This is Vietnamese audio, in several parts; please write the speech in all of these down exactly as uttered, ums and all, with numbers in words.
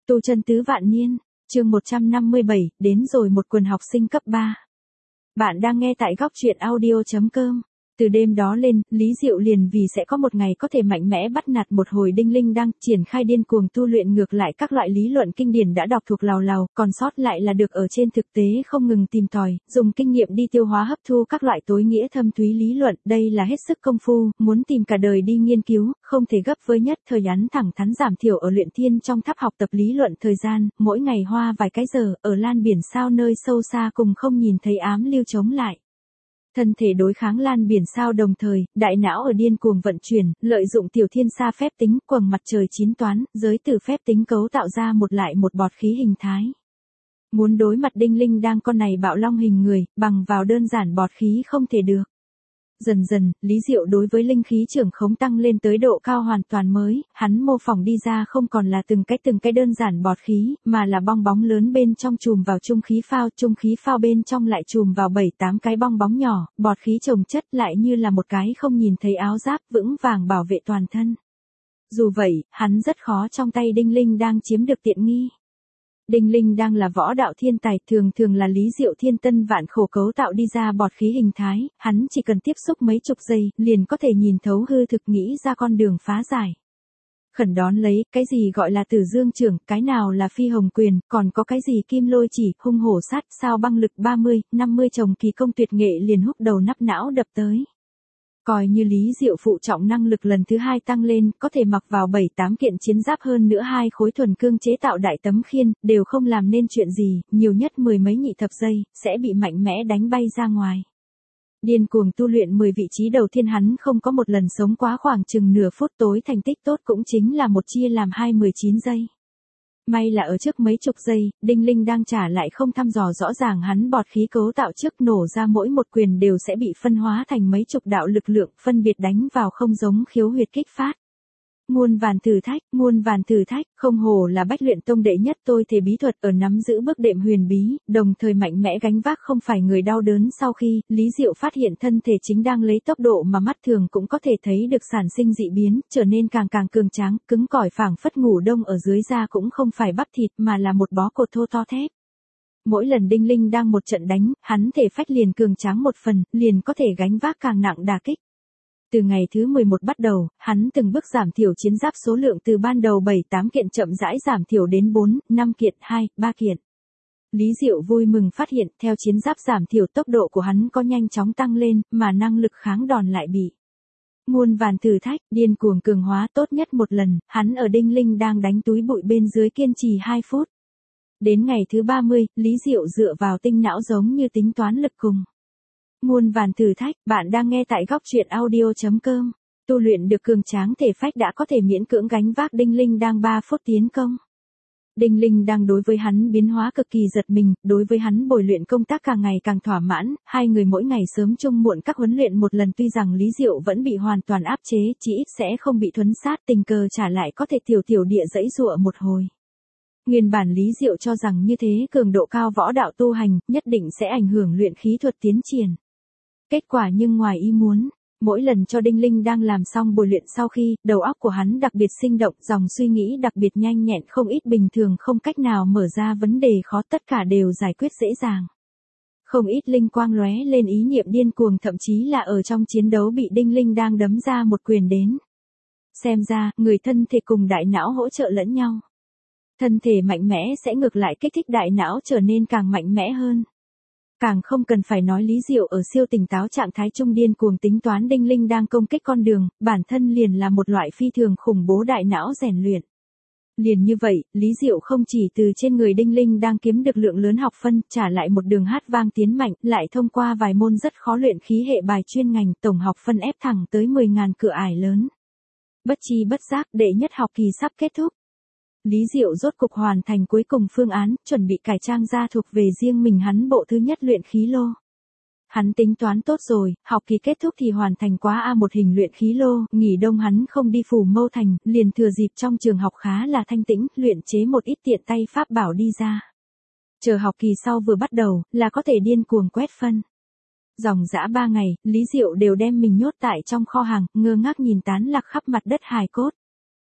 Tu chân tứ vạn niên, chương một trăm năm mươi bảy, đến rồi một quần học sinh cấp ba. Bạn đang nghe tại góc truyện audio chấm com. Từ đêm đó lên, Lý Diệu liền vì sẽ có một ngày có thể mạnh mẽ bắt nạt một hồi đinh linh đang triển khai điên cuồng tu luyện ngược lại các loại lý luận kinh điển đã đọc thuộc lào lào, còn sót lại là được ở trên thực tế không ngừng tìm tòi, dùng kinh nghiệm đi tiêu hóa hấp thu các loại tối nghĩa thâm thúy lý luận, đây là hết sức công phu, muốn tìm cả đời đi nghiên cứu, không thể gấp với nhất thời ngắn thẳng thắn giảm thiểu ở luyện thiên trong tháp học tập lý luận thời gian, mỗi ngày hoa vài cái giờ, ở lan biển sao nơi sâu xa cùng không nhìn thấy ám lưu chống lại. Thân thể đối kháng lan biển sao đồng thời, đại não ở điên cuồng vận chuyển, lợi dụng tiểu thiên sa phép tính, quầng mặt trời chín toán, giới từ phép tính cấu tạo ra một lại một bọt khí hình thái. Muốn đối mặt đinh linh đang con này bạo long hình người, bằng vào đơn giản bọt khí không thể được. Dần dần, Lý Diệu đối với linh khí trưởng khống tăng lên tới độ cao hoàn toàn mới, hắn mô phỏng đi ra không còn là từng cái từng cái đơn giản bọt khí, mà là bong bóng lớn bên trong chùm vào trung khí phao, trung khí phao bên trong lại chùm vào bảy tám cái bong bóng nhỏ, bọt khí chồng chất lại như là một cái không nhìn thấy áo giáp vững vàng bảo vệ toàn thân. Dù vậy, hắn rất khó trong tay đinh linh đang chiếm được tiện nghi. Đinh linh đang là võ đạo thiên tài, thường thường là Lý Diệu thiên tân vạn khổ cấu tạo đi ra bọt khí hình thái, hắn chỉ cần tiếp xúc mấy chục giây, liền có thể nhìn thấu hư thực nghĩ ra con đường phá giải. Khẩn đón lấy, cái gì gọi là tử dương trưởng, cái nào là phi hồng quyền, còn có cái gì kim lôi chỉ, hung hổ sát, sao băng lực ba mươi, năm mươi chồng kỳ công tuyệt nghệ liền húc đầu nắp não đập tới. Coi như Lý Diệu phụ trọng năng lực lần thứ hai tăng lên, có thể mặc vào bảy tám kiện chiến giáp hơn nữa hai khối thuần cương chế tạo đại tấm khiên, đều không làm nên chuyện gì, nhiều nhất mười mấy nhị thập giây, sẽ bị mạnh mẽ đánh bay ra ngoài. Điên cuồng tu luyện mười vị trí đầu tiên hắn không có một lần sống quá khoảng chừng nửa phút tối thành tích tốt cũng chính là một chia làm hai mười chín giây. May là ở trước mấy chục giây, đinh linh đang trả lại không thăm dò rõ ràng hắn bọt khí cấu tạo trước nổ ra mỗi một quyền đều sẽ bị phân hóa thành mấy chục đạo lực lượng phân biệt đánh vào không giống khiếu huyệt kích phát. Muôn vàn thử thách, muôn vàn thử thách, không hồ là bách luyện tông đệ nhất tôi thể bí thuật ở nắm giữ bước đệm huyền bí, đồng thời mạnh mẽ gánh vác không phải người đau đớn sau khi, Lý Diệu phát hiện thân thể chính đang lấy tốc độ mà mắt thường cũng có thể thấy được sản sinh dị biến, trở nên càng càng cường tráng, cứng cỏi phảng phất ngủ đông ở dưới da cũng không phải bắp thịt mà là một bó cột thô to thép. Mỗi lần đinh linh đang một trận đánh, hắn thể phách liền cường tráng một phần, liền có thể gánh vác càng nặng đả kích. Từ ngày thứ mười một bắt đầu, hắn từng bước giảm thiểu chiến giáp số lượng từ ban đầu bảy tám kiện chậm rãi giảm thiểu đến bốn, năm kiện, hai, ba kiện. Lý Diệu vui mừng phát hiện theo chiến giáp giảm thiểu tốc độ của hắn có nhanh chóng tăng lên, mà năng lực kháng đòn lại bị. Muôn vàn thử thách, điên cuồng cường hóa tốt nhất một lần, hắn ở đinh linh đang đánh túi bụi bên dưới kiên trì hai phút. Đến ngày thứ ba mươi, Lý Diệu dựa vào tinh não giống như tính toán lực cùng. Muôn vàn thử thách, bạn đang nghe tại góc truyện audio chấm com. Tu luyện được cường tráng thể phách đã có thể miễn cưỡng gánh vác đinh linh đang ba phút tiến công. Đinh linh đang đối với hắn biến hóa cực kỳ giật mình, đối với hắn bồi luyện công tác càng ngày càng thỏa mãn, hai người mỗi ngày sớm chung muộn các huấn luyện một lần tuy rằng Lý Diệu vẫn bị hoàn toàn áp chế, chỉ ít sẽ không bị thuấn sát tình cờ trả lại có thể tiểu tiểu địa dẫy dụa một hồi. Nguyên bản Lý Diệu cho rằng như thế cường độ cao võ đạo tu hành, nhất định sẽ ảnh hưởng luyện khí thuật tiến triển. Kết quả nhưng ngoài ý muốn, mỗi lần cho đinh linh đang làm xong bồi luyện sau khi, đầu óc của hắn đặc biệt sinh động, dòng suy nghĩ đặc biệt nhanh nhẹn không ít bình thường không cách nào mở ra vấn đề khó tất cả đều giải quyết dễ dàng. Không ít linh quang lóe lên ý niệm điên cuồng thậm chí là ở trong chiến đấu bị đinh linh đang đấm ra một quyền đến. Xem ra, người thân thể cùng đại não hỗ trợ lẫn nhau. Thân thể mạnh mẽ sẽ ngược lại kích thích đại não trở nên càng mạnh mẽ hơn. Càng không cần phải nói Lý Diệu ở siêu tỉnh táo trạng thái trung điên cuồng tính toán đinh linh đang công kích con đường, bản thân liền là một loại phi thường khủng bố đại não rèn luyện. Liền như vậy, Lý Diệu không chỉ từ trên người đinh linh đang kiếm được lượng lớn học phân, trả lại một đường hát vang tiến mạnh, lại thông qua vài môn rất khó luyện khí hệ bài chuyên ngành, tổng học phân ép thẳng tới mười nghìn cửa ải lớn. Bất chi bất giác, đệ nhất học kỳ sắp kết thúc. Lý Diệu rốt cục hoàn thành cuối cùng phương án, chuẩn bị cải trang ra thuộc về riêng mình hắn bộ thứ nhất luyện khí lô. Hắn tính toán tốt rồi, học kỳ kết thúc thì hoàn thành quá A một hình luyện khí lô, nghỉ đông hắn không đi Phủ Mâu Thành, liền thừa dịp trong trường học khá là thanh tĩnh, luyện chế một ít tiện tay pháp bảo đi ra. Chờ học kỳ sau vừa bắt đầu, là có thể điên cuồng quét phân. Dòng dã ba ngày, Lý Diệu đều đem mình nhốt tại trong kho hàng, ngơ ngác nhìn tán lạc khắp mặt đất hài cốt.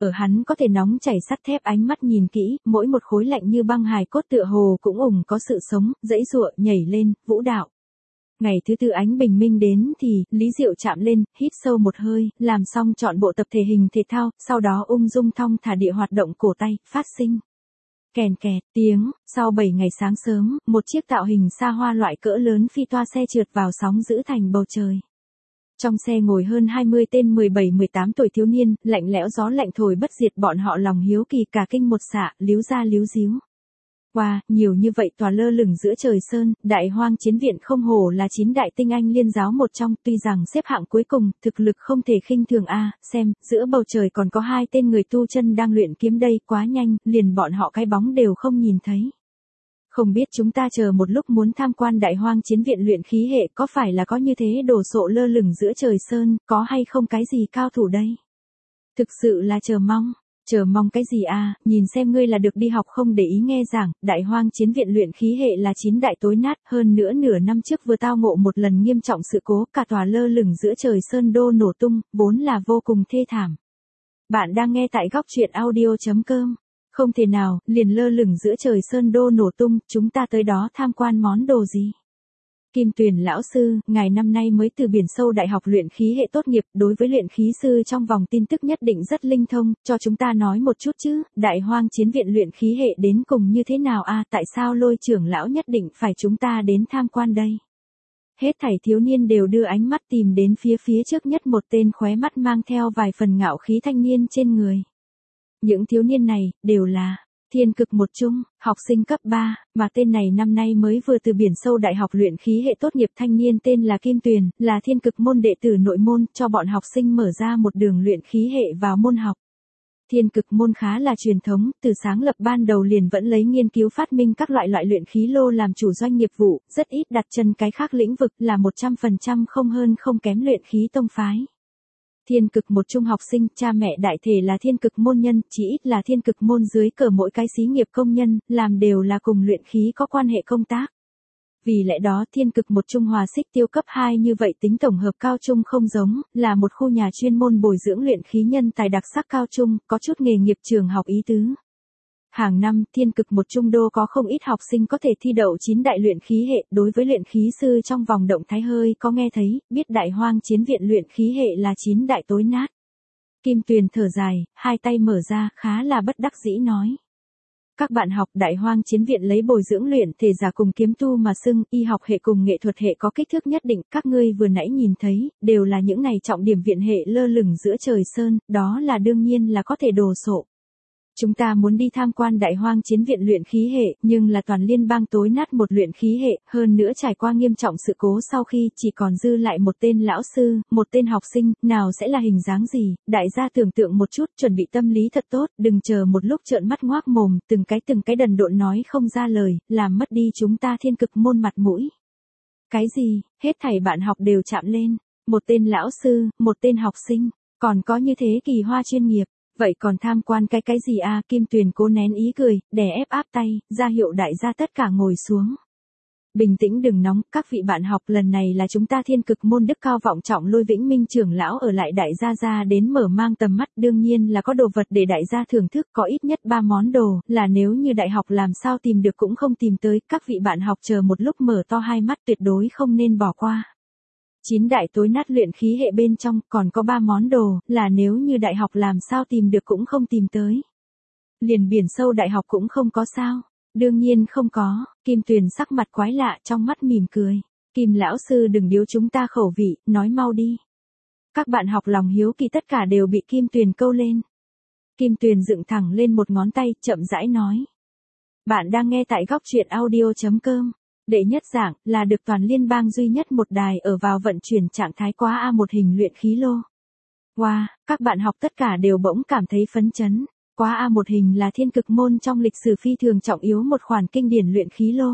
Ở hắn có thể nóng chảy sắt thép ánh mắt nhìn kỹ, mỗi một khối lạnh như băng hài cốt tựa hồ cũng ủng có sự sống, dãy giụa, nhảy lên, vũ đạo. Ngày thứ tư ánh bình minh đến thì, Lý Diệu chạm lên, hít sâu một hơi, làm xong chọn bộ tập thể hình thể thao, sau đó ung dung thong thả địa hoạt động cổ tay, phát sinh. Kèn kẹt, tiếng, sau bảy ngày sáng sớm, một chiếc tạo hình xa hoa loại cỡ lớn phi toa xe trượt vào sóng giữ thành bầu trời. Trong xe ngồi hơn hai mươi tên mười bảy mười tám tuổi thiếu niên, lạnh lẽo gió lạnh thổi bất diệt bọn họ lòng hiếu kỳ cả kinh một xạ, líu ra líu díu. Wow, nhiều như vậy tòa lơ lửng giữa trời sơn, Đại Hoang Chiến Viện không hổ là chín đại tinh anh liên giáo một trong, tuy rằng xếp hạng cuối cùng, thực lực không thể khinh thường a, xem, giữa bầu trời còn có hai tên người tu chân đang luyện kiếm đây, quá nhanh, liền bọn họ cái bóng đều không nhìn thấy. Không biết chúng ta chờ một lúc muốn tham quan Đại Hoang Chiến Viện luyện khí hệ có phải là có như thế đồ sộ lơ lửng giữa trời sơn, có hay không cái gì cao thủ đây? Thực sự là chờ mong. Chờ mong cái gì à, nhìn xem ngươi là được đi học không để ý nghe giảng, Đại Hoang Chiến Viện luyện khí hệ là chín đại tối nát, hơn nữa nửa năm trước vừa tao ngộ một lần nghiêm trọng sự cố, cả tòa lơ lửng giữa trời sơn đô nổ tung, vốn là vô cùng thê thảm. Bạn đang nghe tại góc truyện audio chấm com. Không thể nào, liền lơ lửng giữa trời sơn đô nổ tung, chúng ta tới đó tham quan món đồ gì? Kim Tuyền lão sư, ngài năm nay mới từ biển sâu đại học luyện khí hệ tốt nghiệp, đối với luyện khí sư trong vòng tin tức nhất định rất linh thông, cho chúng ta nói một chút chứ, Đại Hoang Chiến Viện luyện khí hệ đến cùng như thế nào a, tại sao Lôi trưởng lão nhất định phải chúng ta đến tham quan đây? Hết thảy thiếu niên đều đưa ánh mắt tìm đến phía phía trước nhất một tên khóe mắt mang theo vài phần ngạo khí thanh niên trên người. Những thiếu niên này, đều là Thiên Cực một trung, học sinh cấp ba, mà tên này năm nay mới vừa từ biển sâu đại học luyện khí hệ tốt nghiệp thanh niên tên là Kim Tuyền, là Thiên Cực môn đệ tử nội môn, cho bọn học sinh mở ra một đường luyện khí hệ vào môn học. Thiên Cực môn khá là truyền thống, từ sáng lập ban đầu liền vẫn lấy nghiên cứu phát minh các loại loại luyện khí lô làm chủ doanh nghiệp vụ, rất ít đặt chân cái khác lĩnh vực, là một trăm phần trăm không hơn không kém luyện khí tông phái. Thiên Cực một trung học sinh, cha mẹ đại thể là Thiên Cực môn nhân, chỉ ít là Thiên Cực môn dưới cờ mỗi cái xí nghiệp công nhân, làm đều là cùng luyện khí có quan hệ công tác. Vì lẽ đó Thiên Cực một trung hòa xích tiêu cấp hai như vậy tính tổng hợp cao trung không giống, là một khu nhà chuyên môn bồi dưỡng luyện khí nhân tài đặc sắc cao trung, có chút nghề nghiệp trường học ý tứ. Hàng năm, Thiên Cực một trung đô có không ít học sinh có thể thi đậu chín đại luyện khí hệ, đối với luyện khí sư trong vòng động thái hơi có nghe thấy, biết Đại Hoang Chiến Viện luyện khí hệ là chín đại tối nát. Kim Tuyền thở dài, hai tay mở ra, khá là bất đắc dĩ nói. Các bạn học Đại Hoang Chiến Viện lấy bồi dưỡng luyện thể giả cùng kiếm tu mà xưng, y học hệ cùng nghệ thuật hệ có kích thước nhất định, các ngươi vừa nãy nhìn thấy, đều là những này trọng điểm viện hệ lơ lửng giữa trời sơn, đó là đương nhiên là có thể đồ sộ. Chúng ta muốn đi tham quan Đại Hoang Chiến Viện luyện khí hệ, nhưng là toàn liên bang tối nát một luyện khí hệ, hơn nữa trải qua nghiêm trọng sự cố sau khi chỉ còn dư lại một tên lão sư, một tên học sinh, nào sẽ là hình dáng gì, đại gia tưởng tượng một chút, chuẩn bị tâm lý thật tốt, đừng chờ một lúc trợn mắt ngoác mồm, từng cái từng cái đần độn nói không ra lời, làm mất đi chúng ta Thiên Cực môn mặt mũi. Cái gì, hết thảy bạn học đều chạm lên, một tên lão sư, một tên học sinh, còn có như thế kỳ hoa chuyên nghiệp. Vậy còn tham quan cái cái gì à, Kim Tuyền cố nén ý cười, đè ép áp tay, ra hiệu đại gia tất cả ngồi xuống. Bình tĩnh đừng nóng, các vị bạn học, lần này là chúng ta Thiên Cực môn đức cao vọng trọng Lôi Vĩnh Minh trưởng lão ở lại đại gia gia đến mở mang tầm mắt, đương nhiên là có đồ vật để đại gia thưởng thức, có ít nhất ba món đồ, là nếu như đại học làm sao tìm được cũng không tìm tới, các vị bạn học chờ một lúc mở to hai mắt tuyệt đối không nên bỏ qua. Chín đại tối nát luyện khí hệ bên trong còn có ba món đồ, là nếu như đại học làm sao tìm được cũng không tìm tới. Liền biển sâu đại học cũng không có sao. Đương nhiên không có, Kim Tuyền sắc mặt quái lạ trong mắt mỉm cười. Kim lão sư đừng điếu chúng ta khẩu vị, nói mau đi. Các bạn học lòng hiếu kỳ tất cả đều bị Kim Tuyền câu lên. Kim Tuyền dựng thẳng lên một ngón tay, chậm rãi nói. Bạn đang nghe tại góc truyện audio chấm com. Đệ nhất giảng là được toàn liên bang duy nhất một đài ở vào vận chuyển trạng thái quá A một hình luyện khí lô. Wow, các bạn học tất cả đều bỗng cảm thấy phấn chấn. Quá A một hình là Thiên Cực môn trong lịch sử phi thường trọng yếu một khoản kinh điển luyện khí lô.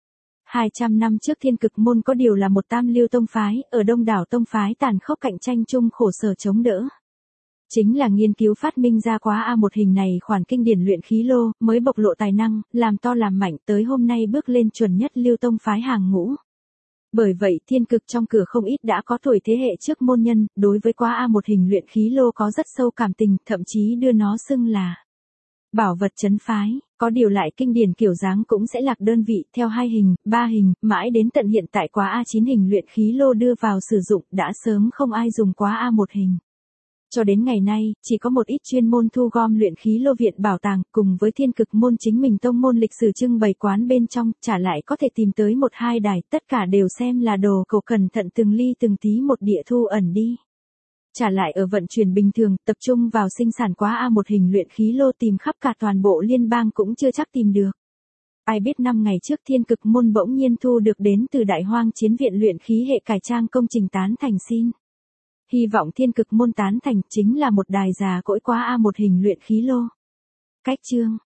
hai trăm năm trước Thiên Cực môn có điều là một tam lưu tông phái, ở đông đảo tông phái tàn khốc cạnh tranh chung khổ sở chống đỡ. Chính là nghiên cứu phát minh ra quá A một hình này khoản kinh điển luyện khí lô, mới bộc lộ tài năng, làm to làm mạnh tới hôm nay bước lên chuẩn nhất lưu tông phái hàng ngũ. Bởi vậy thiên cực trong cửa không ít đã có tuổi thế hệ trước môn nhân, đối với quá A một hình luyện khí lô có rất sâu cảm tình, thậm chí đưa nó xưng là bảo vật trấn phái, có điều lại kinh điển kiểu dáng cũng sẽ lạc đơn vị theo hai hình, ba hình, mãi đến tận hiện tại quá A chín hình luyện khí lô đưa vào sử dụng đã sớm không ai dùng quá A một hình. Cho đến ngày nay, chỉ có một ít chuyên môn thu gom luyện khí lô viện bảo tàng, cùng với thiên cực môn chính mình tông môn lịch sử trưng bày quán bên trong, trả lại có thể tìm tới một hai đài, tất cả đều xem là đồ cổ cẩn thận từng ly từng tí một địa thu ẩn đi. Trả lại ở vận chuyển bình thường, tập trung vào sinh sản quá A một hình luyện khí lô tìm khắp cả toàn bộ liên bang cũng chưa chắc tìm được. Ai biết năm ngày trước thiên cực môn bỗng nhiên thu được đến từ Đại Hoang Chiến viện luyện khí hệ cải trang công trình tán thành xin. Hy vọng thiên cực môn tán thành chính là một đài già cỗi quá A một hình luyện khí lô. Cách chương